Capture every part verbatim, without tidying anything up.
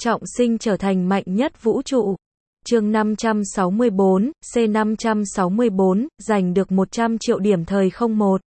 trọng sinh trở thành mạnh nhất vũ trụ. Chương năm trăm sáu mươi bốn, C năm trăm sáu mươi bốn, giành được một trăm triệu điểm thời không một.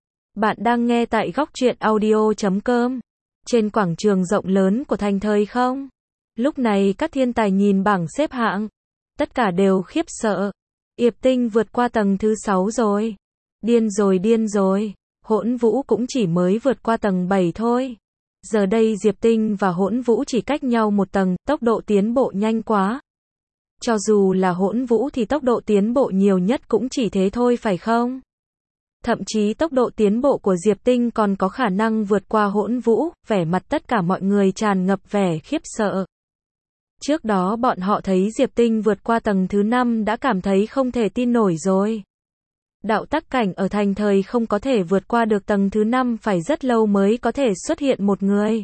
Bạn đang nghe tại góc truyện audio chấm com. Trên quảng trường rộng lớn của thành thời không. Lúc này các thiên tài nhìn bảng xếp hạng. Tất cả đều khiếp sợ. Yệp Tinh vượt qua tầng thứ sáu rồi. Điên rồi điên rồi. Hỗn Vũ cũng chỉ mới vượt qua tầng bảy thôi. Giờ đây Diệp Tinh và Hỗn Vũ chỉ cách nhau một tầng, tốc độ tiến bộ nhanh quá. Cho dù là Hỗn Vũ thì tốc độ tiến bộ nhiều nhất cũng chỉ thế thôi phải không? Thậm chí tốc độ tiến bộ của Diệp Tinh còn có khả năng vượt qua Hỗn Vũ, vẻ mặt tất cả mọi người tràn ngập vẻ khiếp sợ. Trước đó bọn họ thấy Diệp Tinh vượt qua tầng thứ năm đã cảm thấy không thể tin nổi rồi. Đạo tắc cảnh ở thành thời không có thể vượt qua được tầng thứ năm phải rất lâu mới có thể xuất hiện một người.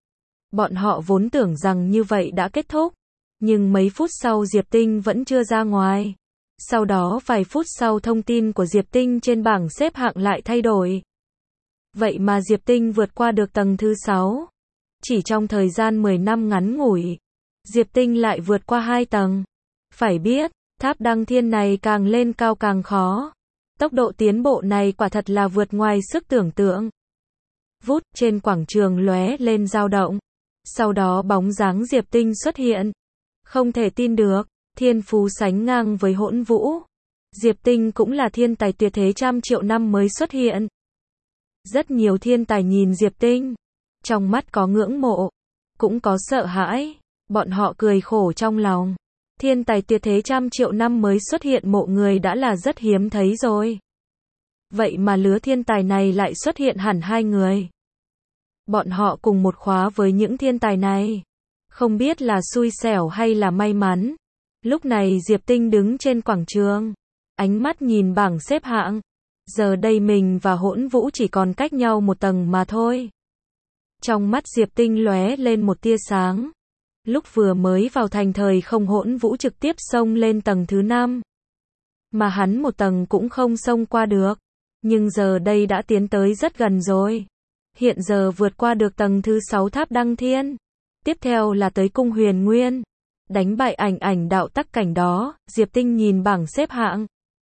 Bọn họ vốn tưởng rằng như vậy đã kết thúc. Nhưng mấy phút sau Diệp Tinh vẫn chưa ra ngoài. Sau đó vài phút sau thông tin của Diệp Tinh trên bảng xếp hạng lại thay đổi. Vậy mà Diệp Tinh vượt qua được tầng thứ sáu. Chỉ trong thời gian mười năm ngắn ngủi, Diệp Tinh lại vượt qua hai tầng. Phải biết, tháp đăng thiên này càng lên cao càng khó. Tốc độ tiến bộ này quả thật là vượt ngoài sức tưởng tượng. Vút, trên quảng trường lóe lên dao động. Sau đó bóng dáng Diệp Tinh xuất hiện. Không thể tin được, thiên phú sánh ngang với Hỗn Vũ. Diệp Tinh cũng là thiên tài tuyệt thế trăm triệu năm mới xuất hiện. Rất nhiều thiên tài nhìn Diệp Tinh. Trong mắt có ngưỡng mộ, cũng có sợ hãi. Bọn họ cười khổ trong lòng. Thiên tài tuyệt thế trăm triệu năm mới xuất hiện mộ người đã là rất hiếm thấy rồi. Vậy mà lứa thiên tài này lại xuất hiện hẳn hai người. Bọn họ cùng một khóa với những thiên tài này. Không biết là xui xẻo hay là may mắn. Lúc này Diệp Tinh đứng trên quảng trường. Ánh mắt nhìn bảng xếp hạng. Giờ đây mình và Hỗn Vũ chỉ còn cách nhau một tầng mà thôi. Trong mắt Diệp Tinh lóe lên một tia sáng. Lúc vừa mới vào thành thời không Hỗn Vũ trực tiếp xông lên tầng thứ năm. Mà hắn một tầng cũng không xông qua được. Nhưng giờ đây đã tiến tới rất gần rồi. Hiện giờ vượt qua được tầng thứ sáu tháp đăng thiên. Tiếp theo là tới cung huyền nguyên. Đánh bại ảnh ảnh đạo tắc cảnh đó, Diệp Tinh nhìn bảng xếp hạng.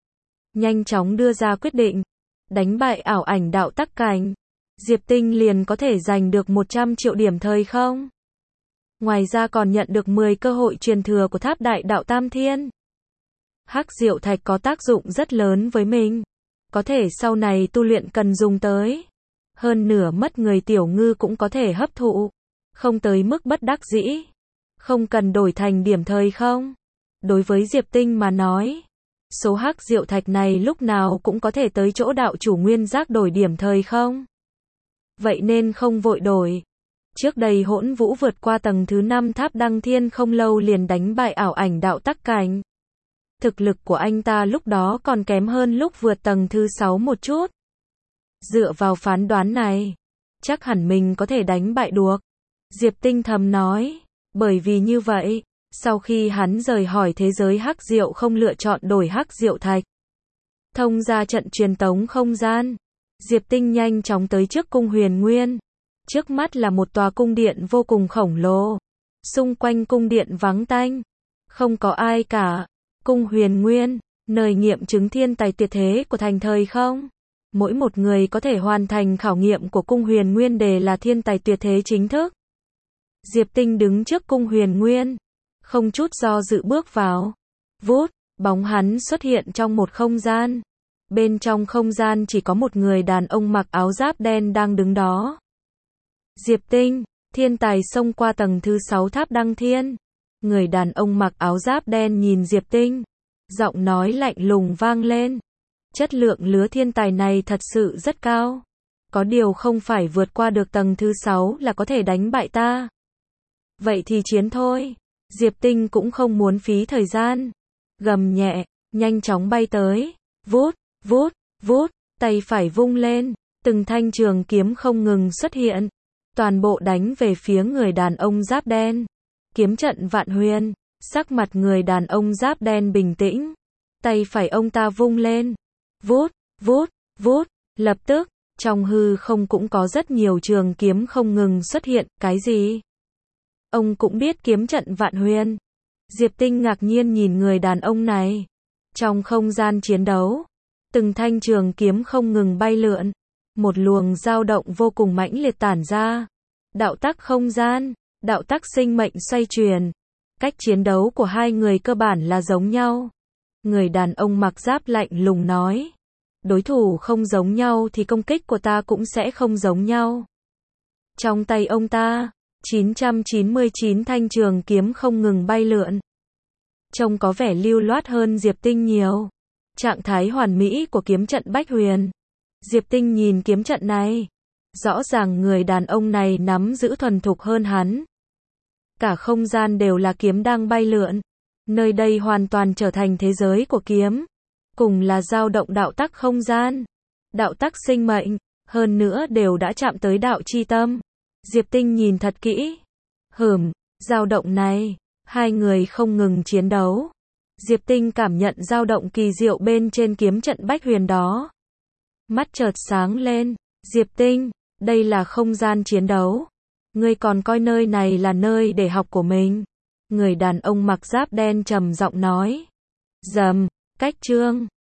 Nhanh chóng đưa ra quyết định. Đánh bại ảo ảnh đạo tắc cảnh. Diệp Tinh liền có thể giành được một trăm triệu điểm thời không. Ngoài ra còn nhận được mười cơ hội truyền thừa của tháp đại đạo Tam Thiên. Hắc Diệu Thạch có tác dụng rất lớn với mình. Có thể sau này tu luyện cần dùng tới. Hơn nửa mất người tiểu ngư cũng có thể hấp thụ. Không tới mức bất đắc dĩ. Không cần đổi thành điểm thời không. Đối với Diệp Tinh mà nói, số hắc diệu thạch này lúc nào cũng có thể tới chỗ đạo chủ nguyên giác đổi điểm thời không. Vậy nên không vội đổi. Trước đây Hỗn Vũ vượt qua tầng thứ năm tháp đăng thiên không lâu liền đánh bại ảo ảnh đạo tắc cảnh. Thực lực của anh ta lúc đó còn kém hơn lúc vượt tầng thứ sáu một chút. Dựa vào phán đoán này, chắc hẳn mình có thể đánh bại được. Diệp Tinh thầm nói. Bởi vì như vậy, sau khi hắn rời khỏi thế giới hắc diệu không lựa chọn đổi hắc diệu thạch. Thông ra trận truyền tống không gian. Diệp Tinh nhanh chóng tới trước cung huyền nguyên. Trước mắt là một tòa cung điện vô cùng khổng lồ. Xung quanh cung điện vắng tanh. Không có ai cả. Cung huyền nguyên, nơi nghiệm chứng thiên tài tuyệt thế của thành thời không. Mỗi một người có thể hoàn thành khảo nghiệm của cung huyền nguyên đều là thiên tài tuyệt thế chính thức. Diệp Tinh đứng trước cung huyền nguyên. Không chút do dự bước vào. Vút, bóng hắn xuất hiện trong một không gian. Bên trong không gian chỉ có một người đàn ông mặc áo giáp đen đang đứng đó. Diệp Tinh, thiên tài xông qua tầng thứ sáu tháp đăng thiên. Người đàn ông mặc áo giáp đen nhìn Diệp Tinh. Giọng nói lạnh lùng vang lên. Chất lượng lứa thiên tài này thật sự rất cao. Có điều không phải vượt qua được tầng thứ sáu là có thể đánh bại ta. Vậy thì chiến thôi. Diệp Tinh cũng không muốn phí thời gian. Gầm nhẹ, nhanh chóng bay tới. Vút, vút, vút, tay phải vung lên. Từng thanh trường kiếm không ngừng xuất hiện. Toàn bộ đánh về phía người đàn ông giáp đen. Kiếm trận vạn huyền. Sắc mặt người đàn ông giáp đen bình tĩnh. Tay phải ông ta vung lên. Vút, vút, vút. Lập tức, trong hư không cũng có rất nhiều trường kiếm không ngừng xuất hiện. Cái gì? Ông cũng biết kiếm trận vạn huyền. Diệp Tinh ngạc nhiên nhìn người đàn ông này. Trong không gian chiến đấu, từng thanh trường kiếm không ngừng bay lượn. Một luồng dao động vô cùng mãnh liệt tản ra. Đạo tắc không gian, đạo tắc sinh mệnh xoay chuyển. Cách chiến đấu của hai người cơ bản là giống nhau. Người đàn ông mặc giáp lạnh lùng nói. Đối thủ không giống nhau thì công kích của ta cũng sẽ không giống nhau. Trong tay ông ta, chín trăm chín mươi chín thanh trường kiếm không ngừng bay lượn. Trông có vẻ lưu loát hơn Diệp Tinh nhiều. Trạng thái hoàn mỹ của kiếm trận Bách Huyền. Diệp Tinh nhìn kiếm trận này. Rõ ràng người đàn ông này nắm giữ thuần thục hơn hắn. Cả không gian đều là kiếm đang bay lượn. Nơi đây hoàn toàn trở thành thế giới của kiếm. Cùng là dao động đạo tắc không gian. Đạo tắc sinh mệnh. Hơn nữa đều đã chạm tới đạo chi tâm. Diệp Tinh nhìn thật kỹ. Hửm, dao động này. Hai người không ngừng chiến đấu. Diệp Tinh cảm nhận dao động kỳ diệu bên trên kiếm trận Bách Huyền đó. Mắt chợt sáng lên. Diệp Tinh, đây là không gian chiến đấu. Ngươi còn coi nơi này là nơi để học của mình. Người đàn ông mặc giáp đen trầm giọng nói. Rầm, cách chương.